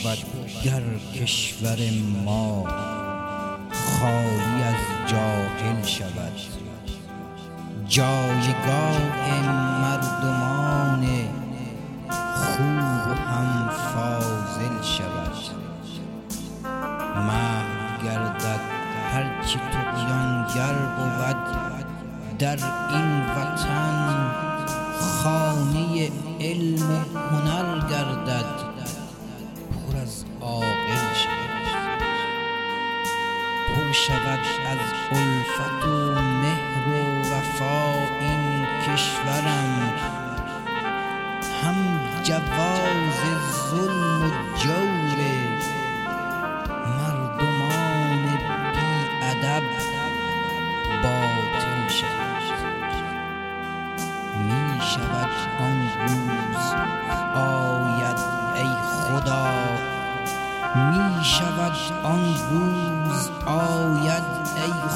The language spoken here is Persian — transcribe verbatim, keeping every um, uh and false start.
بود گر کشور ما خالی از جاهل شود، جایگاه مردمان خوب هم فاضل شود. محو گردد هرچی طغیانگر بود، در این وطن خانه علم و هنر گردد، پر از عاقل شود. پر شود از الفت و مهر و وفا این کشورم، هم جواز ظلم و جور مردمان بی ادب باطل شود. می شود آن روز آید ای خدا، می شود آن روز آید ای